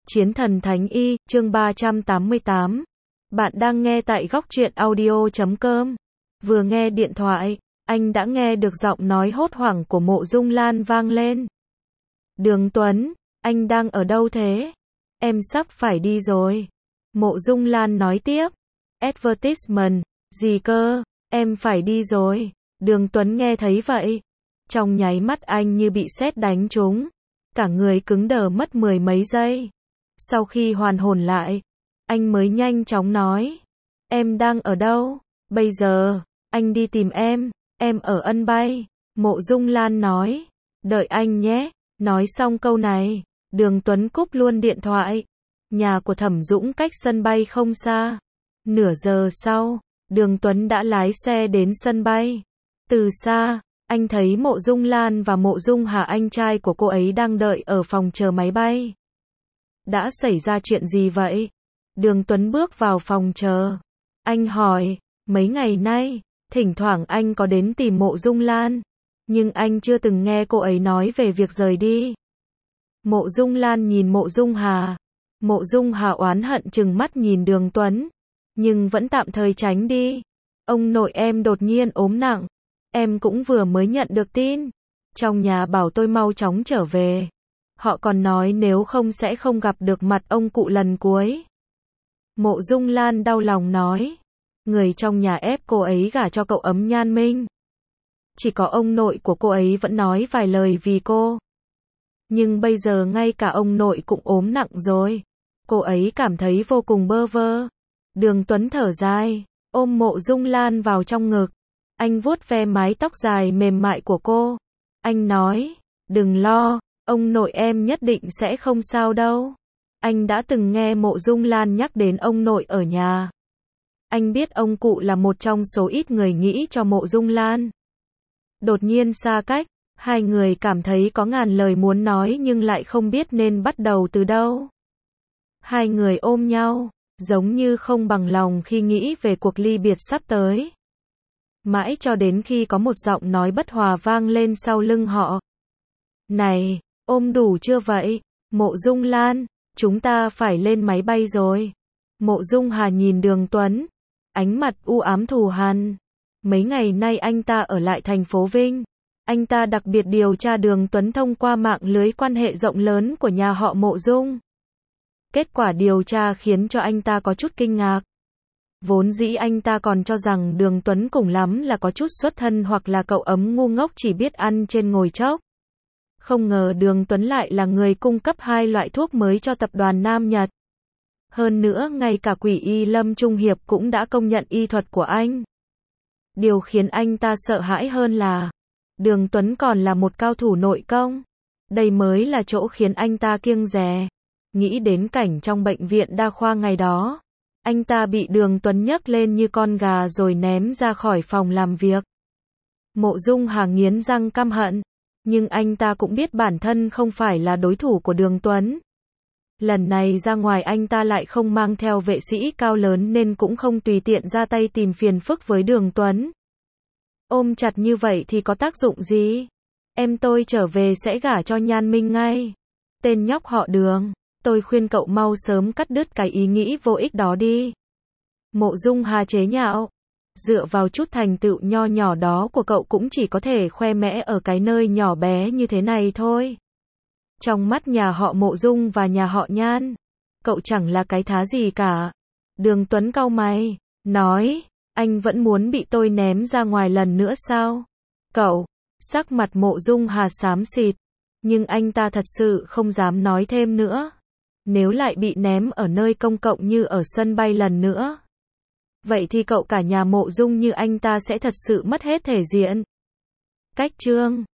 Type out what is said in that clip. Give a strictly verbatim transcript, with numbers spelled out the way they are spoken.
Chiến thần Thánh Y, chương ba trăm tám mươi tám. Bạn đang nghe tại góc truyện audio chấm com. Vừa nghe điện thoại, anh đã nghe được giọng nói hốt hoảng của Mộ Dung Lan vang lên. Đường Tuấn, anh đang ở đâu thế? Em sắp phải đi rồi. Mộ Dung Lan nói tiếp. Advertisement, gì cơ, em phải đi rồi. Đường Tuấn nghe thấy vậy. Trong nháy mắt anh như bị sét đánh trúng. Cả người cứng đờ mất mười mấy giây. Sau khi hoàn hồn lại, anh mới nhanh chóng nói. Em đang ở đâu? Bây giờ, anh đi tìm em, em ở Ân Bay. Mộ Dung Lan nói. Đợi anh nhé. Nói xong câu này, Đường Tuấn cúp luôn điện thoại. Nhà của Thẩm Dũng cách sân bay không xa. Nửa giờ sau, Đường Tuấn đã lái xe đến sân bay. Từ xa, anh thấy Mộ Dung Lan và Mộ Dung Hà anh trai của cô ấy đang đợi ở phòng chờ máy bay. Đã xảy ra chuyện gì vậy? Đường Tuấn bước vào phòng chờ. Anh hỏi, mấy ngày nay, thỉnh thoảng anh có đến tìm Mộ Dung Lan, nhưng anh chưa từng nghe cô ấy nói về việc rời đi. Mộ Dung Lan nhìn Mộ Dung Hà. Mộ Dung Hà oán hận trừng mắt nhìn Đường Tuấn, nhưng vẫn tạm thời tránh đi. Ông nội em đột nhiên ốm nặng. Em cũng vừa mới nhận được tin. Trong nhà bảo tôi mau chóng trở về. Họ còn nói nếu không sẽ không gặp được mặt ông cụ lần cuối. Mộ Dung Lan đau lòng nói. Người trong nhà ép cô ấy gả cho cậu Ấm Nhan Minh. Chỉ có ông nội của cô ấy vẫn nói vài lời vì cô. Nhưng bây giờ ngay cả ông nội cũng ốm nặng rồi. Cô ấy cảm thấy vô cùng bơ vơ. Đường Tuấn thở dài, ôm Mộ Dung Lan vào trong ngực. Anh vuốt ve mái tóc dài mềm mại của cô. Anh nói, đừng lo, ông nội em nhất định sẽ không sao đâu. Anh đã từng nghe Mộ Dung Lan nhắc đến ông nội ở nhà. Anh biết ông cụ là một trong số ít người nghĩ cho Mộ Dung Lan. Đột nhiên xa cách, hai người cảm thấy có ngàn lời muốn nói nhưng lại không biết nên bắt đầu từ đâu. Hai người ôm nhau, giống như không bằng lòng khi nghĩ về cuộc ly biệt sắp tới. Mãi cho đến khi có một giọng nói bất hòa vang lên sau lưng họ. Này, ôm đủ chưa vậy? Mộ Dung Lan, chúng ta phải lên máy bay rồi. Mộ Dung Hà nhìn Đường Tuấn, ánh mặt u ám thù hằn. Mấy ngày nay anh ta ở lại thành phố Vinh. Anh ta đặc biệt điều tra Đường Tuấn thông qua mạng lưới quan hệ rộng lớn của nhà họ Mộ Dung. Kết quả điều tra khiến cho anh ta có chút kinh ngạc. Vốn dĩ anh ta còn cho rằng Đường Tuấn cùng lắm là có chút xuất thân hoặc là cậu Ấm ngu ngốc chỉ biết ăn trên ngồi chốc. Không ngờ Đường Tuấn lại là người cung cấp hai loại thuốc mới cho tập đoàn Nam Nhật. Hơn nữa ngay cả Quỷ Y Lâm Trung Hiệp cũng đã công nhận y thuật của anh. Điều khiến anh ta sợ hãi hơn là Đường Tuấn còn là một cao thủ nội công. Đây mới là chỗ khiến anh ta kiêng dè. Nghĩ đến cảnh trong bệnh viện đa khoa ngày đó. Anh ta bị Đường Tuấn nhấc lên như con gà rồi ném ra khỏi phòng làm việc. Mộ Dung Hà nghiến răng căm hận. Nhưng anh ta cũng biết bản thân không phải là đối thủ của Đường Tuấn. Lần này ra ngoài anh ta lại không mang theo vệ sĩ cao lớn nên cũng không tùy tiện ra tay tìm phiền phức với Đường Tuấn. Ôm chặt như vậy thì có tác dụng gì? Em tôi trở về sẽ gả cho Nhan Minh ngay. Tên nhóc họ Đường. Tôi khuyên cậu mau sớm cắt đứt cái ý nghĩ vô ích đó đi. Mộ Dung Hà chế nhạo. Dựa vào chút thành tựu nho nhỏ đó của cậu cũng chỉ có thể khoe mẽ ở cái nơi nhỏ bé như thế này thôi. Trong mắt nhà họ Mộ Dung và nhà họ Nhan, cậu chẳng là cái thá gì cả. Đường Tuấn cau mày, nói, anh vẫn muốn bị tôi ném ra ngoài lần nữa sao? Cậu, sắc mặt Mộ Dung Hà xám xịt, nhưng anh ta thật sự không dám nói thêm nữa. Nếu lại bị ném ở nơi công cộng như ở sân bay lần nữa, vậy thì cậu cả nhà Mộ Dung như anh ta sẽ thật sự mất hết thể diện. Cách chương